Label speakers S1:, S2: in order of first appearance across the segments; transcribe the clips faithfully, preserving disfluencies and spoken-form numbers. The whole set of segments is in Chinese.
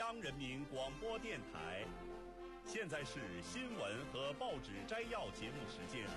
S1: 央人民广播电台。现在是新闻和报纸摘要节目时间。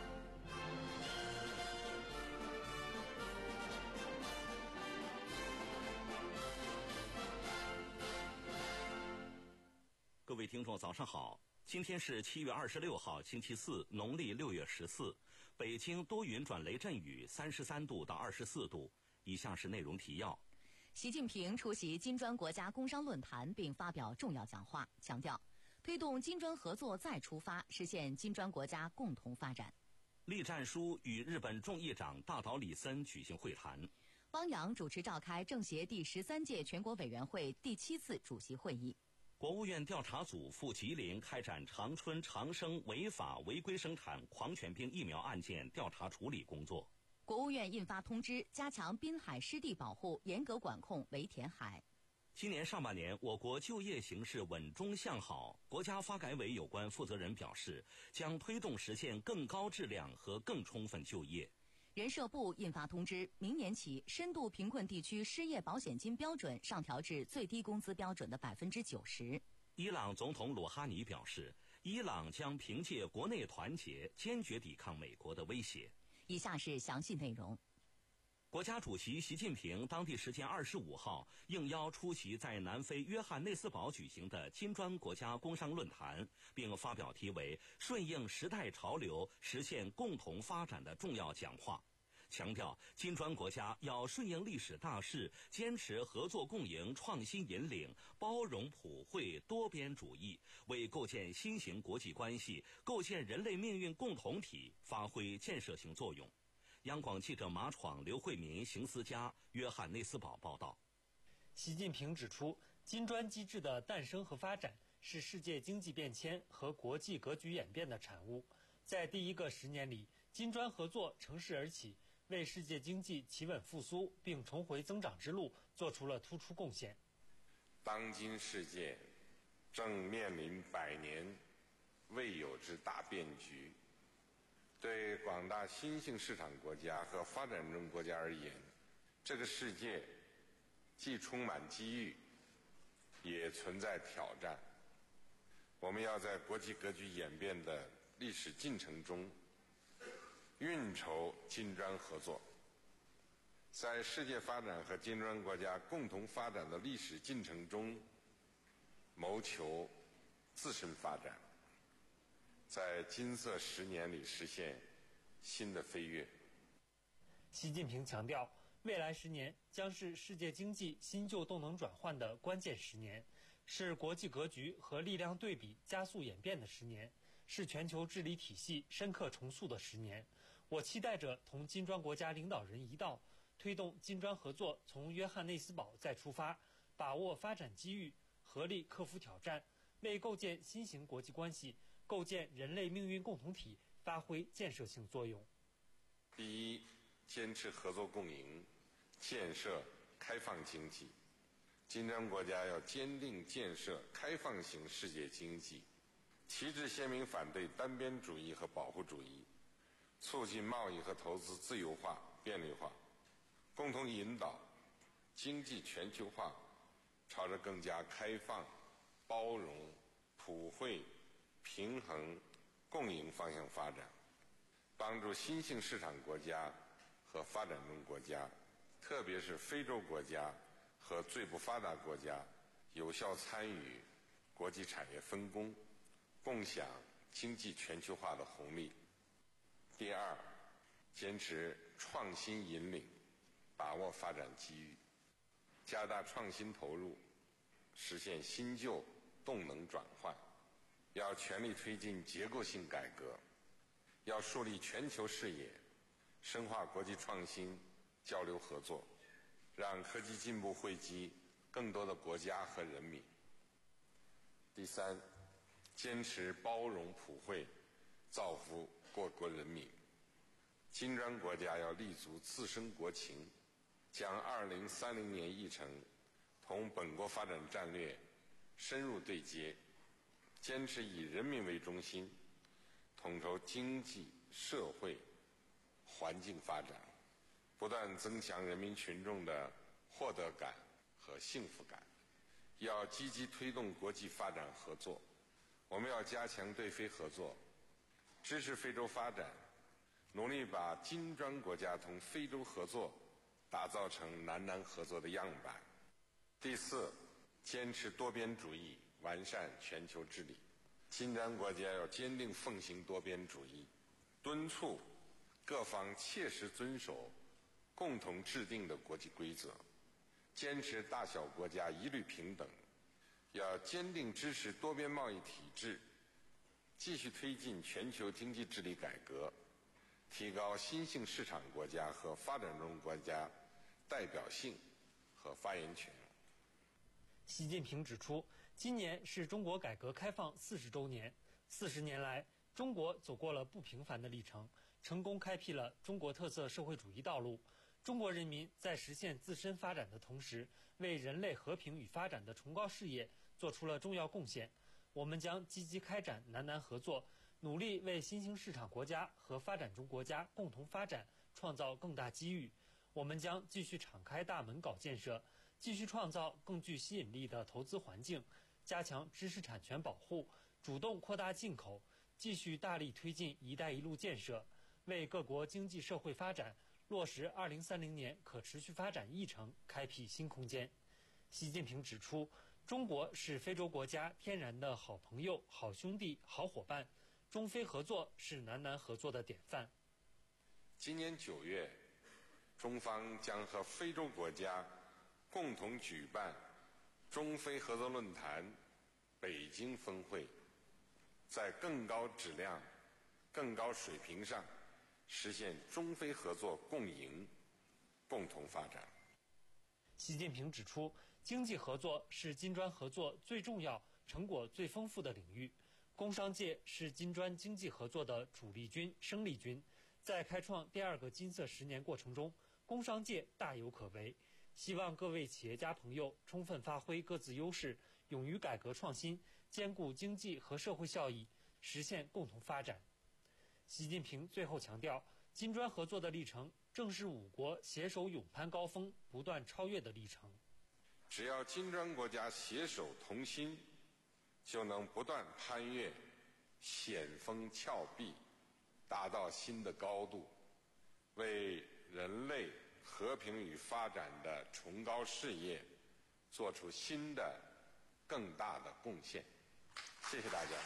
S1: 各位听众早上好，今天是七月二十六号星期四，农历六月十四，北京多云转雷阵雨，三十三度到二十四度。以下是内容提要。
S2: 习近平出席金砖国家工商论坛并发表重要讲话，强调推动金砖合作再出发，实现金砖国家共同发展。
S1: 栗战书与日本众议长大岛李森举行会谈。
S2: 汪洋主持召开政协第十三届全国委员会第七次主席会议。
S1: 国务院调查组赴吉林开展长春长生违法违规生产狂犬病疫苗案件调查处理工作。
S2: 国务院印发通知，加强滨海湿地保护，严格管控围填海。
S1: 今年上半年，我国就业形势稳中向好。国家发改委有关负责人表示，将推动实现更高质量和更充分就业。
S2: 人社部印发通知，明年起，深度贫困地区失业保险金标准上调至最低工资标准的百分之九十。
S1: 伊朗总统鲁哈尼表示，伊朗将凭借国内团结，坚决抵抗美国的威胁。
S2: 以下是详细内容。
S1: 国家主席习近平当地时间二十五号应邀出席在南非约翰内斯堡举行的金砖国家工商论坛，并发表题为“顺应时代潮流，实现共同发展”的重要讲话，强调金砖国家要顺应历史大势，坚持合作共赢、创新引领、包容普惠、多边主义，为构建新型国际关系、构建人类命运共同体发挥建设性作用。央广记者马闯、刘慧民、邢思佳，约翰内斯堡报道。
S3: 习近平指出，金砖机制的诞生和发展是世界经济变迁和国际格局演变的产物。在第一个十年里，金砖合作乘势而起，为世界经济企稳复苏并重回增长之路做出了突出贡献。
S4: 当今世界正面临百年未有之大变局，对广大新兴市场国家和发展中国家而言，这个世界既充满机遇，也存在挑战。我们要在国际格局演变的历史进程中运筹金砖合作，在世界发展和金砖国家共同发展的历史进程中谋求自身发展，在金色十年里实现新的飞跃。
S3: 习近平强调，未来十年将是世界经济新旧动能转换的关键十年，是国际格局和力量对比加速演变的十年，是全球治理体系深刻重塑的十年。我期待着同金砖国家领导人一道，推动金砖合作从约翰内斯堡再出发，把握发展机遇，合力克服挑战，为构建新型国际关系、构建人类命运共同体发挥建设性作用。
S4: 第一，坚持合作共赢，建设开放经济。金砖国家要坚定建设开放型世界经济，旗帜鲜明反对单边主义和保护主义，促进贸易和投资自由化、便利化，共同引导经济全球化朝着更加开放、包容、普惠、平衡、共赢方向发展，帮助新兴市场国家和发展中国家，特别是非洲国家和最不发达国家，有效参与国际产业分工，共享经济全球化的红利。第二，坚持创新引领，把握发展机遇，加大创新投入，实现新旧动能转换。要全力推进结构性改革，要树立全球视野，深化国际创新交流合作，让科技进步惠及更多的国家和人民。第三，坚持包容普惠，造福各国人民。金砖国家要立足自身国情，将二零三零年议程同本国发展战略深入对接，坚持以人民为中心，统筹经济、社会、环境发展，不断增强人民群众的获得感和幸福感， 要积极推动国际发展合作，我们要加强对非合作，支持非洲发展，努力把金砖国家同非洲合作打造成南南合作的样板。第四，坚持多边主义，完善全球治理。金砖国家要坚定奉行多边主义，敦促各方切实遵守共同制定的国际规则，坚持大小国家一律平等，要坚定支持多边贸易体制，继续推进全球经济治理改革，提高新兴市场国家和发展中国家代表性和发言权。
S3: 习近平指出，今年是中国改革开放四十周年，四十年来，中国走过了不平凡的历程，成功开辟了中国特色社会主义道路。中国人民在实现自身发展的同时，为人类和平与发展的崇高事业做出了重要贡献。我们将积极开展南南合作，努力为新兴市场国家和发展中国家共同发展创造更大机遇。我们将继续敞开大门搞建设，继续创造更具吸引力的投资环境，加强知识产权保护，主动扩大进口，继续大力推进“一带一路”建设，为各国经济社会发展落实二零三零年可持续发展议程开辟新空间。习近平指出，中国是非洲国家天然的好朋友、好兄弟、好伙伴，中非合作是南南合作的典范。
S4: 今年九月，中方将和非洲国家共同举办中非合作论坛北京峰会，在更高质量、更高水平上实现中非合作共赢、共同发展。
S3: 习近平指出，经济合作是金砖合作最重要、成果最丰富的领域，工商界是金砖经济合作的主力军、生力军。在开创第二个金色十年过程中，工商界大有可为。希望各位企业家朋友充分发挥各自优势，勇于改革创新，兼顾经济和社会效益，实现共同发展。习近平最后强调，金砖合作的历程正是五国携手勇攀高峰、不断超越的历程。
S4: 只要金砖国家携手同心，就能不断攀越险峰峭壁，达到新的高度，为人类和平与发展的崇高事业做出新的、更大的贡献。谢谢大家。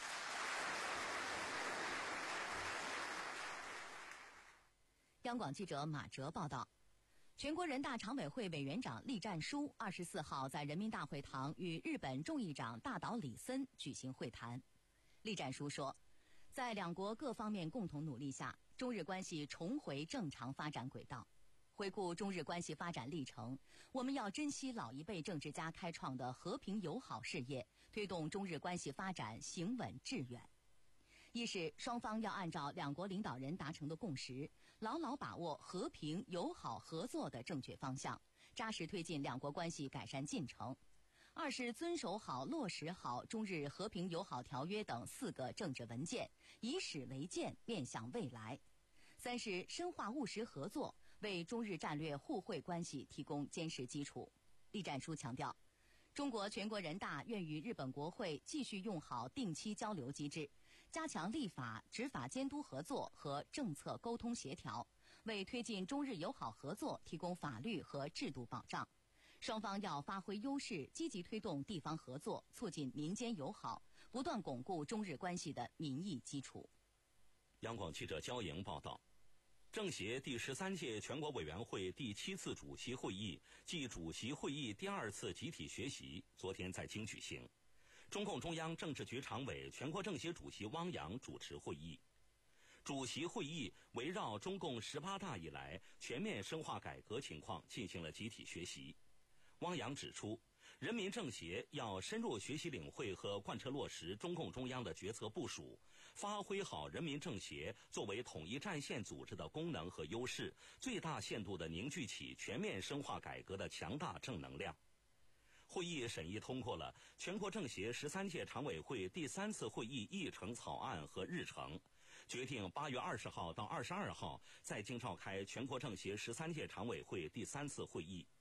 S2: 央广记者马哲报道，全国人大常委会委员长栗战书二十四号在人民大会堂与日本众议长大岛李森举行会谈。栗战书说，在两国各方面共同努力下，中日关系重回正常发展轨道。回顾中日关系发展历程，我们要珍惜老一辈政治家开创的和平友好事业，推动中日关系发展行稳致远。一是双方要按照两国领导人达成的共识，牢牢把握和平友好合作的正确方向，扎实推进两国关系改善进程。二是遵守好、落实好中日和平友好条约等四个政治文件，以史为鉴，面向未来。三是深化务实合作，为中日战略互惠关系提供坚实基础。栗战书强调，中国全国人大愿与日本国会继续用好定期交流机制，加强立法、执法监督合作和政策沟通协调，为推进中日友好合作提供法律和制度保障。双方要发挥优势，积极推动地方合作，促进民间友好，不断巩固中日关系的民意基础。
S1: 央广记者焦莹报道，政协第十三届全国委员会第七次主席会议暨主席会议第二次集体学习昨天在京举行。中共中央政治局常委、全国政协主席汪洋主持会议。主席会议围绕中共十八大以来全面深化改革情况进行了集体学习。汪洋指出，人民政协要深入学习领会和贯彻落实中共中央的决策部署，发挥好人民政协作为统一战线组织的功能和优势，最大限度地凝聚起全面深化改革的强大正能量。会议审议通过了全国政协十三届常委会第三次会议议程草案和日程，决定八月二十号到二十二号在京召开全国政协十三届常委会第三次会议。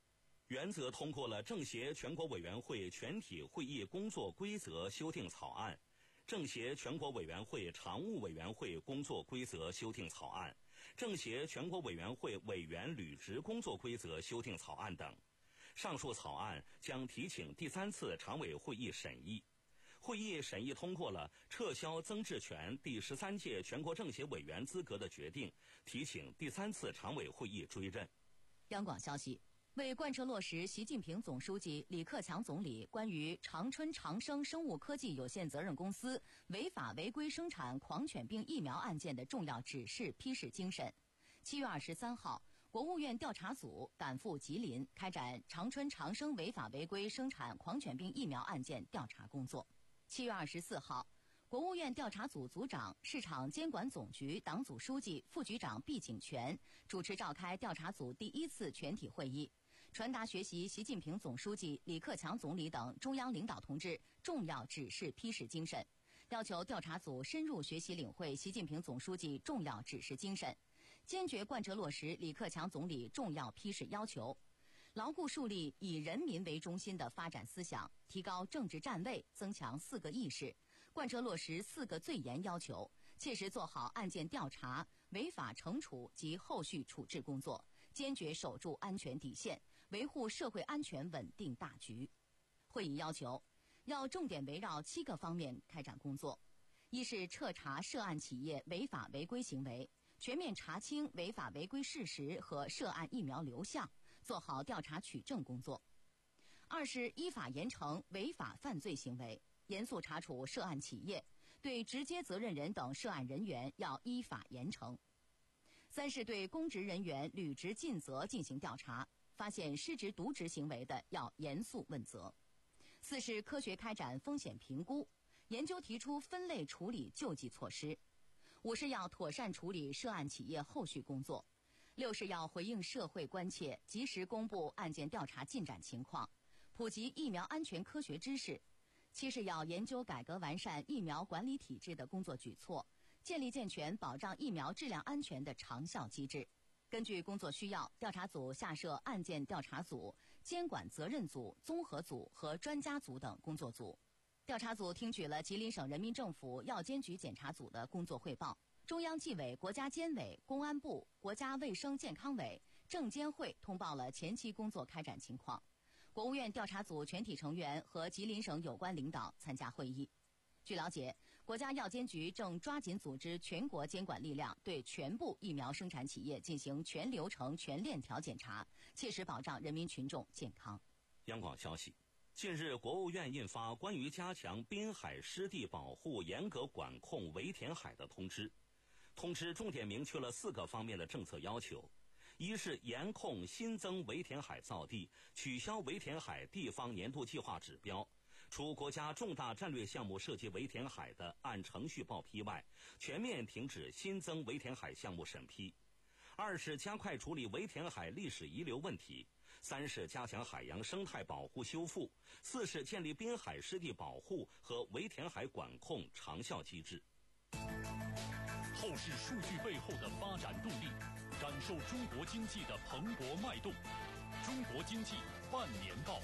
S1: 原则通过了政协全国委员会全体会议工作规则修订草案、政协全国委员会常务委员会工作规则修订草案、政协全国委员会委员履职工作规则修订草案等。上述草案将提请第三次常委会议审议。会议审议通过了撤销曾志权第十三届全国政协委员资格的决定，提请第三次常委会议追认。
S2: 央广消息，为贯彻落实习近平总书记、李克强总理关于长春长生生物科技有限责任公司违法违规生产狂犬病疫苗案件的重要指示批示精神，七月二十三号，国务院调查组赶赴吉林开展长春长生违法违规生产狂犬病疫苗案件调查工作。七月二十四号，国务院调查组组长、市场监管总局党组书记、副局长毕景全主持召开调查组第一次全体会议，传达学习习近平总书记、李克强总理等中央领导同志重要指示批示精神，要求调查组深入学习领会习近平总书记重要指示精神，坚决贯彻落实李克强总理重要批示要求，牢固树立以人民为中心的发展思想，提高政治站位，增强四个意识，贯彻落实四个最严要求，切实做好案件调查、违法惩处及后续处置工作，坚决守住安全底线，维护社会安全稳定大局。会议要求，要重点围绕七个方面开展工作：一是彻查涉案企业违法违规行为，全面查清违法违规事实和涉案疫苗流向，做好调查取证工作；二是依法严惩违法犯罪行为，严肃查处涉案企业，对直接责任人等涉案人员要依法严惩；三是对公职人员履职尽责进行调查，发现失职渎职行为的要严肃问责；四是科学开展风险评估，研究提出分类处理救济措施；五是要妥善处理涉案企业后续工作；六是要回应社会关切，及时公布案件调查进展情况，普及疫苗安全科学知识；七是要研究改革完善疫苗管理体制的工作举措，建立健全保障疫苗质量安全的长效机制。根据工作需要，调查组下设案件调查组、监管责任组、综合组和专家组等工作组。调查组听取了吉林省人民政府药监局检查组的工作汇报，中央纪委、国家监委、公安部、国家卫生健康委、证监会通报了前期工作开展情况。国务院调查组全体成员和吉林省有关领导参加会议。据了解，国家药监局正抓紧组织全国监管力量，对全部疫苗生产企业进行全流程、全链条检查，切实保障人民群众健康。
S1: 央广消息，近日，国务院印发关于加强滨海湿地保护、严格管控围填海的通知。通知重点明确了四个方面的政策要求：一是严控新增围填海造地，取消围填海地方年度计划指标，除国家重大战略项目涉及围填海的，按程序报批外，全面停止新增围填海项目审批；二是加快处理围填海历史遗留问题；三是加强海洋生态保护修复；四是建立滨海湿地保护和围填海管控长效机制。
S5: 透视数据背后的发展动力，感受中国经济的蓬勃脉动。中国经济半年报。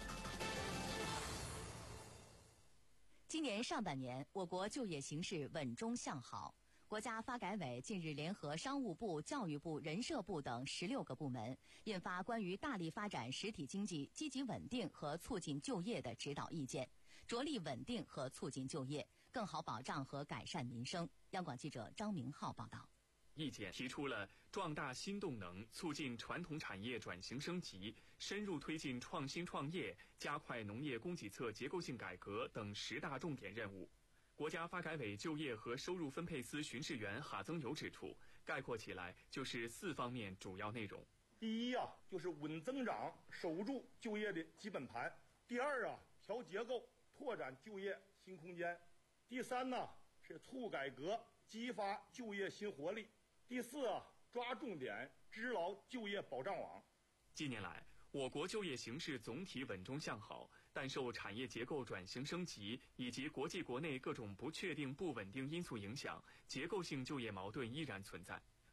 S2: 今年上半年，我国就业形势稳中向好。国家发改委近日联合商务部、教育部、人社部等十六个部门，印发关于大力发展实体经济、积极稳定和促进就业的指导意见，着力稳定和促进就业，更好保障和改善民生。央广记者张明浩报道。
S6: 意见提出了壮大新动能、促进传统产业转型升级、深入推进创新创业、加快农业供给侧结构性改革等十大重点任务。国家发改委就业和收入分配司巡视员哈增友指出，概括起来就是四方面主要内容。
S7: 第一啊，就是稳增长，守住就业的基本盘；第二啊，调结构，拓展就业新空间；第三呢，是促改革，激发就业新活力；第四啊，抓重点，织牢就业保障网。
S6: 近年来，我国就业形势总体稳中向好，但受产业结构转型升级以及国际国内各种不确定不稳定因素影响，结构性就业矛盾依然存在。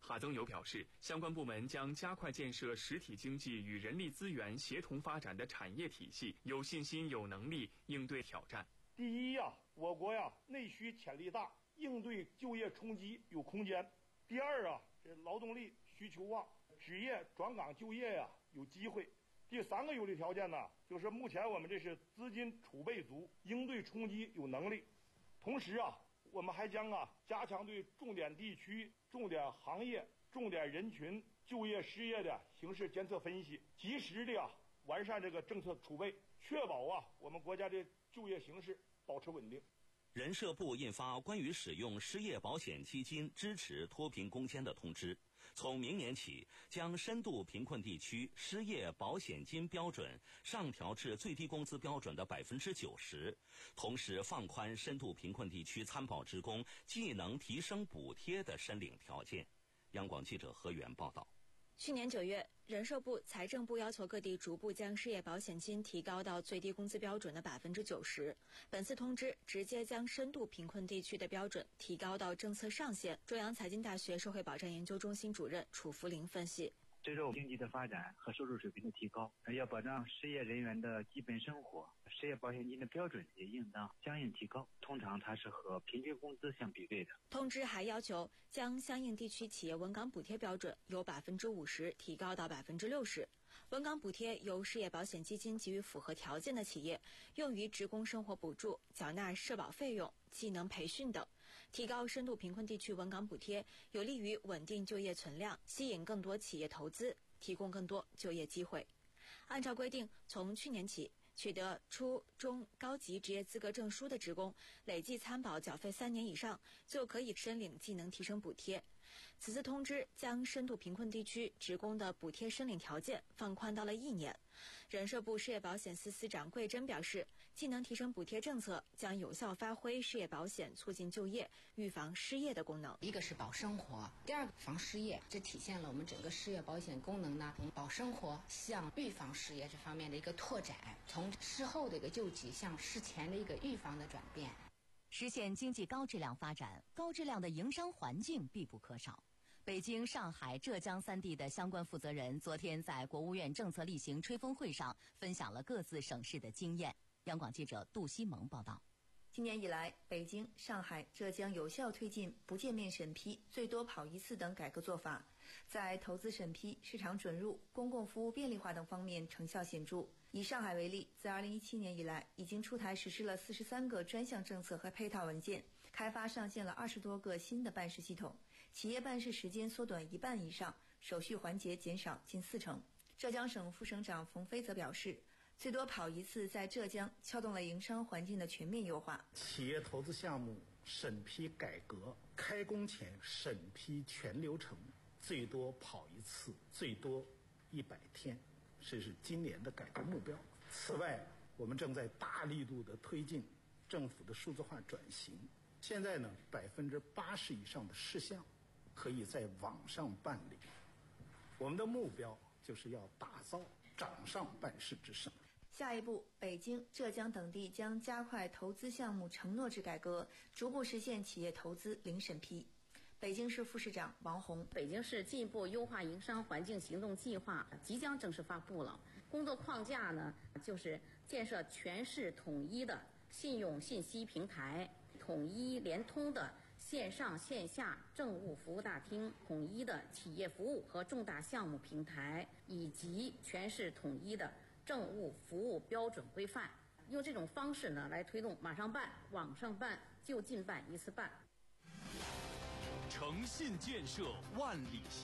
S6: 马增友表示，相关部门将加快建设实体经济与人力资源协同发展的产业体系，有信心、有能力应对挑战。
S7: 第一呀，我国呀内需潜力大，应对就业冲击有空间。第二啊，这劳动力需求旺，职业转岗就业呀有机会。第三个有利条件呢，就是目前我们这是资金储备足，应对冲击有能力。同时啊，我们还将啊加强对重点地区、重点行业、重点人群就业失业的形势监测分析，及时的啊完善这个政策储备，确保啊我们国家的就业形势保持稳定。
S1: 人社部印发关于使用失业保险基金支持脱贫攻坚的通知，从明年起将深度贫困地区失业保险金标准上调至最低工资标准的百分之九十，同时放宽深度贫困地区参保职工技能提升补贴的申领条件。央广记者何源报道。
S8: 去年九月，人社部、财政部要求各地逐步将失业保险金提高到最低工资标准的百分之九十。本次通知直接将深度贫困地区的标准提高到政策上限。中央财经大学社会保障研究中心主任楚福林分析。
S9: 随着经济的发展和收入水平的提高，要保障失业人员的基本生活，失业保险金的标准也应当相应提高，通常它是和平均工资相比对的。
S8: 通知还要求将相应地区企业稳岗补贴标准由百分之五十提高到百分之六十。稳岗补贴由失业保险基金给予符合条件的企业，用于职工生活补助、缴纳社保费用、技能培训等。提高深度贫困地区稳岗补贴，有利于稳定就业存量，吸引更多企业投资，提供更多就业机会。按照规定，从去年起，取得初中高级职业资格证书的职工，累计参保缴费三年以上，就可以申领技能提升补贴。此次通知将深度贫困地区职工的补贴申领条件放宽到了一年。人社部失业保险司司长桂珍表示，技能提升补贴政策将有效发挥失业保险促进就业、预防失业的功能。
S10: 一个是保生活，第二个防失业，这体现了我们整个失业保险功能呢，从保生活向预防失业这方面的一个拓展，从事后的一个救济向事前的一个预防的转变。
S2: 实现经济高质量发展，高质量的营商环境必不可少。北京、上海、浙江三地的相关负责人昨天在国务院政策例行吹风会上分享了各自省市的经验。央广记者杜西萌报道。
S11: 今年以来，北京、上海、浙江有效推进不见面审批、最多跑一次等改革做法，在投资审批、市场准入、公共服务便利化等方面成效显著。以上海为例，自二零一七年以来，已经出台实施了四十三个专项政策和配套文件，开发上线了二十多个新的办事系统，企业办事时间缩短一半以上，手续环节减少近四成。浙江省副省长冯飞则表示，最多跑一次在浙江撬动了营商环境的全面优化。
S12: 企业投资项目审批改革，开工前审批全流程最多跑一次，最多一百天，这是今年的改革目标。此外，我们正在大力度的推进政府的数字化转型。现在呢，百分之八十以上的事项可以在网上办理。我们的目标就是要打造掌上办事之省。
S11: 下一步，北京、浙江等地将加快投资项目承诺制改革，逐步实现企业投资零审批。北京市副市长王红，
S13: 北京市进一步优化营商环境行动计划即将正式发布了。工作框架呢，就是建设全市统一的信用信息平台，统一联通的线上线下政务服务大厅，统一的企业服务和重大项目平台，以及全市统一的政务服务标准规范。用这种方式呢，来推动马上办、网上办、就近办、一次办。
S5: 诚信建设万里行。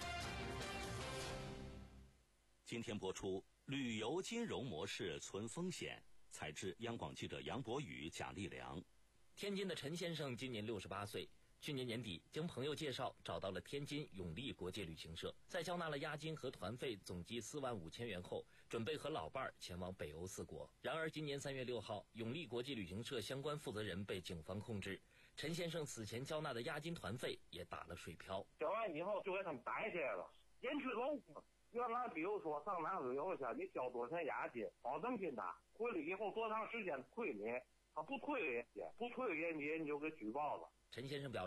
S1: 今天播出旅游金融模式存风险，采制央广记者杨博宇、贾立良。
S14: 天津的陈先生今年六十八岁，去年年底经朋友介绍找到了天津永利国际旅行社，在交纳了押金和团费总计四万五千元后，准备和老伴儿前往北欧四国。然而今年三月六号，永利国际旅行社相关负责人被警方控制，陈先生此前交纳的押金团费也打了水漂。
S15: 交完以后就给他们逮起来了，延迟楼。原来比如说上南旅游去，你交多少钱押金，保证金的，回来以后多长时间退你，他不退也不退给你，你就给举报了。
S14: 陈先生表示，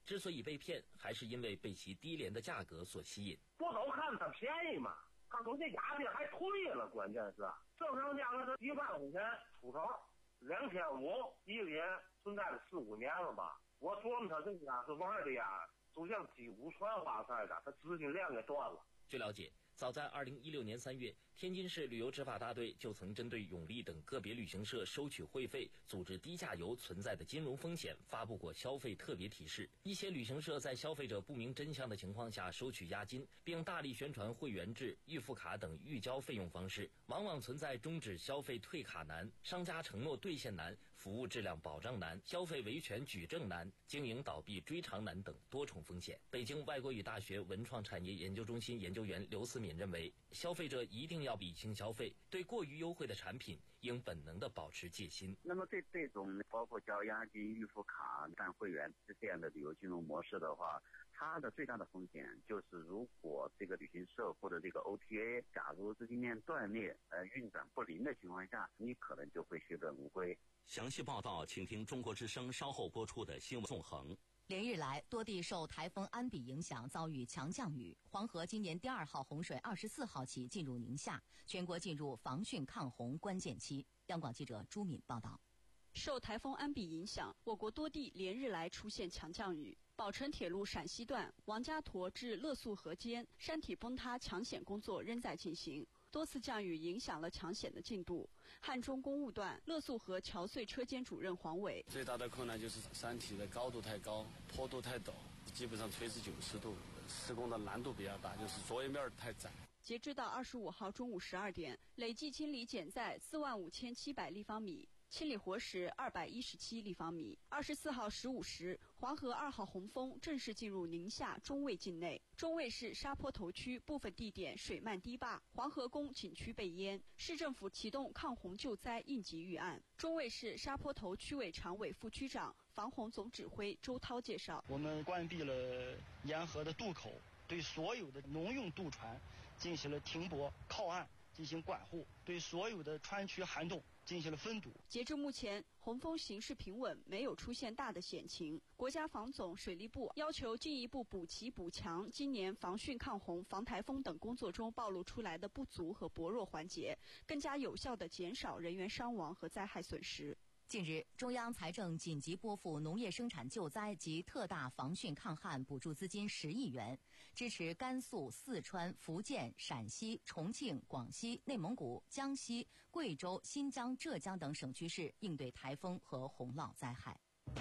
S14: 之所以被骗，还是因为被其低廉的价格所吸引。
S15: 不都看它便宜嘛？看从这鸦片还退了，关键是正常价格是一万块钱出头，两千五一年存在了四五年了吧？我琢磨他这家是玩的呀，就像击鼓传花似的，他资金链给断了。
S14: 据了解，早在二零一六年三月，天津市旅游执法大队就曾针对永利等个别旅行社收取会费、组织低价游存在的金融风险，发布过消费特别提示。一些旅行社在消费者不明真相的情况下收取押金，并大力宣传会员制、预付卡等预交费用方式，往往存在终止消费退卡难、商家承诺兑现难、服务质量保障难、消费维权举证难、经营倒闭追偿难等多重风险。北京外国语大学文创产业研究中心研究员刘思敏认为，消费者一定要理性消费，对过于优惠的产品应本能地保持戒心。
S16: 那么对这种包括交押金、预付卡、办会员这样的旅游金融模式的话，它的最大的风险就是，如果这个旅行社或者这个 O T A 假如资金链断裂、呃运转不灵的情况下，你可能就会血本无归。
S1: 详细报道，请听中国之声稍后播出的新闻纵横。
S2: 连日来，多地受台风安比影响遭遇强降雨，黄河今年第二号洪水二十四号起进入宁夏，全国进入防汛抗洪关键期。央广记者朱敏报道。
S17: 受台风安比影响，我国多地连日来出现强降雨。宝成铁路陕西段王家沱至乐肃河间山体崩塌抢险工作仍在进行，多次降雨影响了抢险的进度。汉中公务段乐肃河桥隧车间主任黄伟：
S18: 最大的困难就是山体的高度太高，坡度太陡，基本上垂直九十度，施工的难度比较大，就是作业面太窄。
S17: 截至到二十五号中午十二点，累计清理减载四万五千七百立方米。清理活时二百一十七立方米。二十四号十五时，黄河二号洪峰正式进入宁夏中卫境内。中卫市沙坡头区部分地点水漫堤坝，黄河宫景区被淹，市政府启动抗洪救灾应急预案。中卫市沙坡头区委常委副区长、防洪总指挥周涛介绍：
S19: 我们关闭了沿河的渡口，对所有的农用渡船进行了停泊、靠岸进行管护，对所有的川区涵洞进行了封堵。
S17: 截至目前，洪峰形势平稳，没有出现大的险情。国家防总、水利部要求进一步补齐补强今年防汛抗洪、防台风等工作中暴露出来的不足和薄弱环节，更加有效地减少人员伤亡和灾害损失。
S2: 近日，中央财政紧急拨付农业生产救灾及特大防汛抗旱补助资金十亿元，支持甘肃、四川、福建、陕西、重庆、广西、内蒙古、江西、贵州、新疆、浙江等省区市应对台风和洪涝灾害。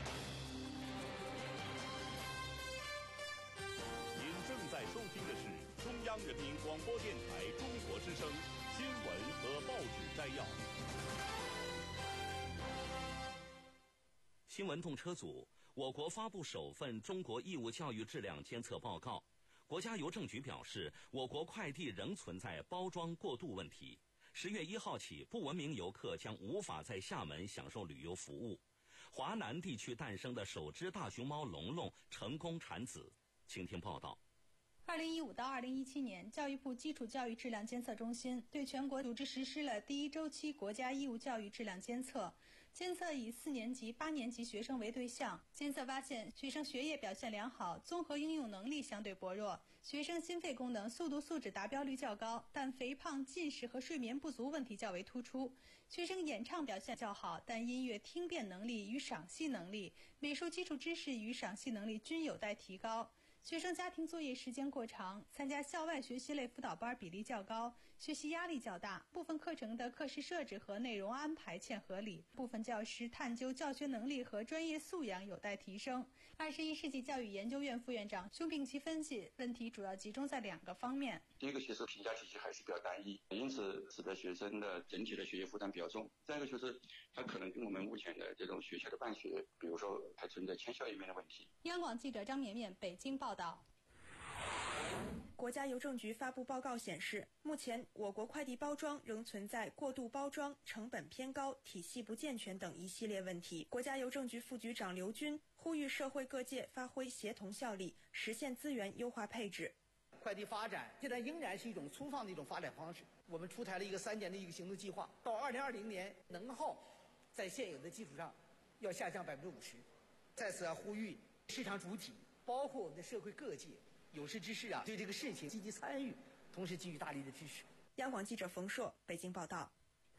S5: 您正在收听的是中央人民广播电台中国之声新闻和报纸摘要。
S1: 新闻动车组，我国发布首份中国义务教育质量监测报告。国家邮政局表示，我国快递仍存在包装过度问题。十月一号起，不文明游客将无法在厦门享受旅游服务。华南地区诞生的首只大熊猫龙龙成功产子。请听报道。
S20: 二零一五到二零一七年，教育部基础教育质量监测中心对全国组织实施了第一周期国家义务教育质量监测。监测以四年级、八年级学生为对象，监测发现学生学业表现良好，综合应用能力相对薄弱，学生心肺功能、速度素质达标率较高，但肥胖、进食和睡眠不足问题较为突出。学生演唱表现较好，但音乐听辨能力与赏析能力、美术基础知识与赏析能力均有待提高。学生家庭作业时间过长，参加校外学习类辅导班比例较高，学习压力较大，部分课程的课时设置和内容安排欠合理，部分教师探究教学能力和专业素养有待提升。二十一世纪教育研究院副院长熊丙奇分析，问题主要集中在两个方面。
S21: 第一个其实评价体系还是比较单一，因此使得学生的整体的学业负担比较重。再一个就是它可能跟我们目前的这种学校的办学，比如说还存在迁校一面的问题。
S20: 央广记者张绵绵北京报道。
S8: 国家邮政局发布报告显示，目前我国快递包装仍存在过度包装、成本偏高、体系不健全等一系列问题。国家邮政局副局长刘军呼吁社会各界发挥协同效力，实现资源优化配置。
S22: 快递发展现在仍然是一种粗放的一种发展方式，我们出台了一个三年的一个行动计划，到二零二零年能耗在现有的基础上要下降百分之五十。在此啊，呼吁市场主体包括我们的社会各界有识之士啊，对这个事情积极参与，同时给予大力的支持。
S11: 央广记者冯硕北京报道。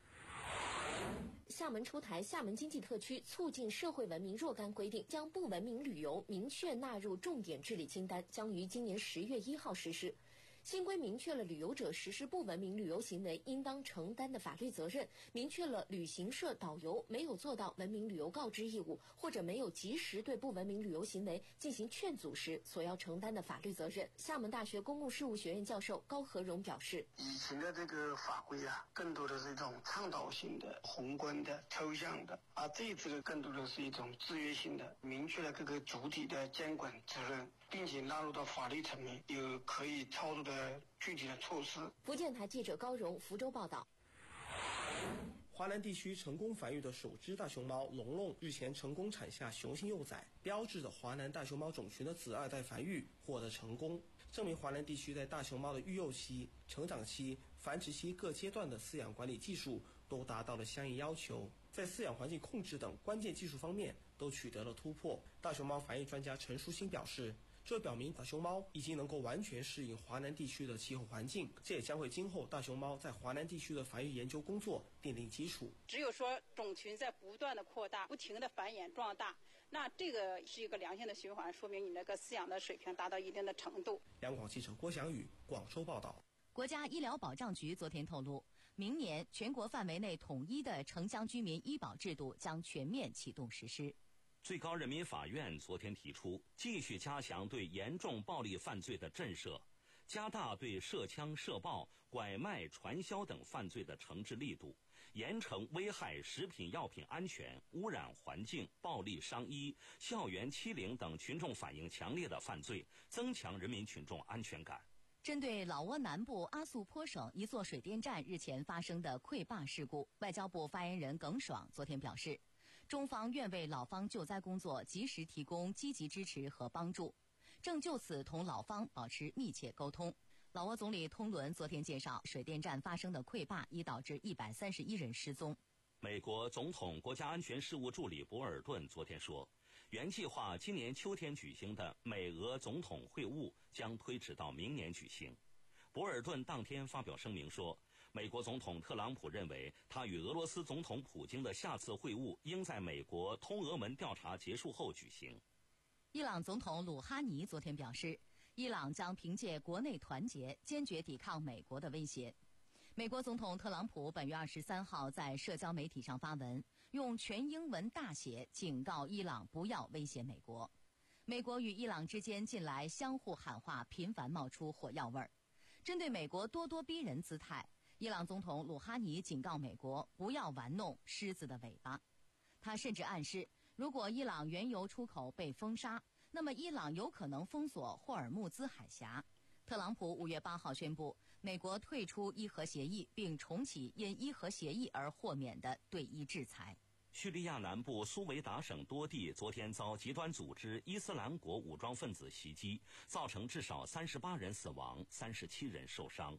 S3: 厦门出台《厦门经济特区促进社会文明若干规定》，将不文明旅游明确纳入重点治理清单，将于今年十月一号实施。新规明确了旅游者实施不文明旅游行为应当承担的法律责任，明确了旅行社导游没有做到文明旅游告知义务，或者没有及时对不文明旅游行为进行劝阻时所要承担的法律责任。厦门大学公共事务学院教授高和荣表示，
S4: 以前的这个法规啊，更多的是一种倡导性的、宏观的、抽象的，而这一次呢，更多的是一种制约性的，明确了各个主体的监管责任，并且纳入到法律层面，有可以操作的具体的措施。
S3: 福建台记者高荣福州报道。
S23: 华南地区成功繁育的首只大熊猫龙龙日前成功产下雄性幼崽，标志着华南大熊猫种群的子二代繁育获得成功，证明华南地区在大熊猫的育幼期、成长期、繁殖期各阶段的饲养管理技术都达到了相应要求，在饲养环境控制等关键技术方面都取得了突破。大熊猫繁育专家陈淑欣表示，这表明大熊猫已经能够完全适应华南地区的气候环境，这也将为今后大熊猫在华南地区的繁育研究工作奠定基础。
S24: 只有说种群在不断的扩大，不停的繁衍壮大，那这个是一个良性的循环，说明你那个饲养的水平达到一定的程度。
S23: 央广记者郭翔宇广州报道。
S2: 国家医疗保障局昨天透露，明年全国范围内统一的城乡居民医保制度将全面启动实施。
S1: 最高人民法院昨天提出，继续加强对严重暴力犯罪的震慑，加大对涉枪涉暴、拐卖、传销等犯罪的惩治力度，严惩危害食品药品安全、污染环境、暴力伤医、校园欺凌等群众反应强烈的犯罪，增强人民群众安全感。
S2: 针对老挝南部阿速颇省一座水电站日前发生的溃坝事故，外交部发言人耿爽昨天表示，中方愿为老方救灾工作及时提供积极支持和帮助，正就此同老方保持密切沟通。老挝总理通伦昨天介绍，水电站发生的溃坝已导致一百三十一人失踪。
S1: 美国总统国家安全事务助理博尔顿昨天说，原计划今年秋天举行的美俄总统会晤将推迟到明年举行。博尔顿当天发表声明说，美国总统特朗普认为，他与俄罗斯总统普京的下次会晤应在美国通俄门调查结束后举行。
S2: 伊朗总统鲁哈尼昨天表示，伊朗将凭借国内团结，坚决抵抗美国的威胁。美国总统特朗普本月二十三号在社交媒体上发文，用全英文大写警告伊朗不要威胁美国。美国与伊朗之间近来相互喊话，频繁冒出火药味儿。针对美国咄咄逼人姿态，伊朗总统鲁哈尼警告美国不要玩弄狮子的尾巴。他甚至暗示，如果伊朗原油出口被封杀，那么伊朗有可能封锁霍尔木兹海峡。特朗普五月八号宣布，美国退出伊核协议，并重启因伊核协议而豁免的对伊制裁。
S1: 叙利亚南部苏维达省多地昨天遭极端组织伊斯兰国武装分子袭击，造成至少三十八人死亡，三十七人受伤。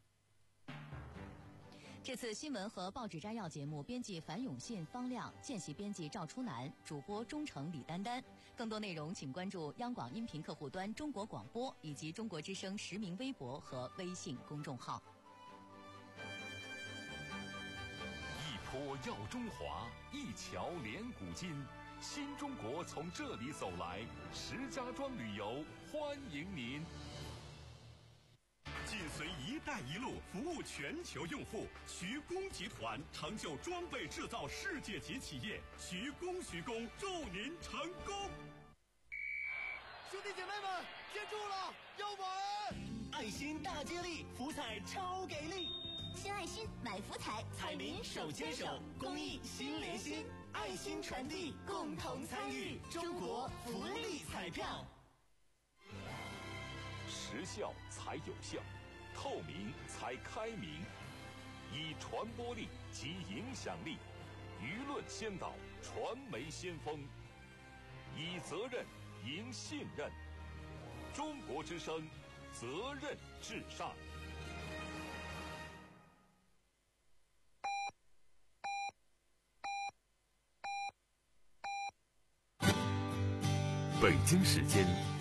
S2: 这次新闻和报纸摘要节目，编辑樊永信、方亮，见习编辑赵初南，主播钟诚、李丹丹。更多内容请关注央广音频客户端中国广播以及中国之声实名微博和微信公众号。
S5: 一坡耀中华，一桥连古今，新中国从这里走来。石家庄旅游欢迎您。
S25: 紧随“一带一路”服务全球用户，徐工集团成就装备制造世界级企业。徐工，徐工，祝您成功！
S26: 兄弟姐妹们，接住了，要玩！爱心大接力，福彩超给力！
S27: 新爱心买福彩，
S26: 彩民手牵手，公益心连心，爱心传递，共同参与中国福利彩票。
S5: 时效才有效，透明才开明，以传播力及影响力，舆论先导，传媒先锋，以责任赢信任。中国之声，责任至上。
S28: 北京时间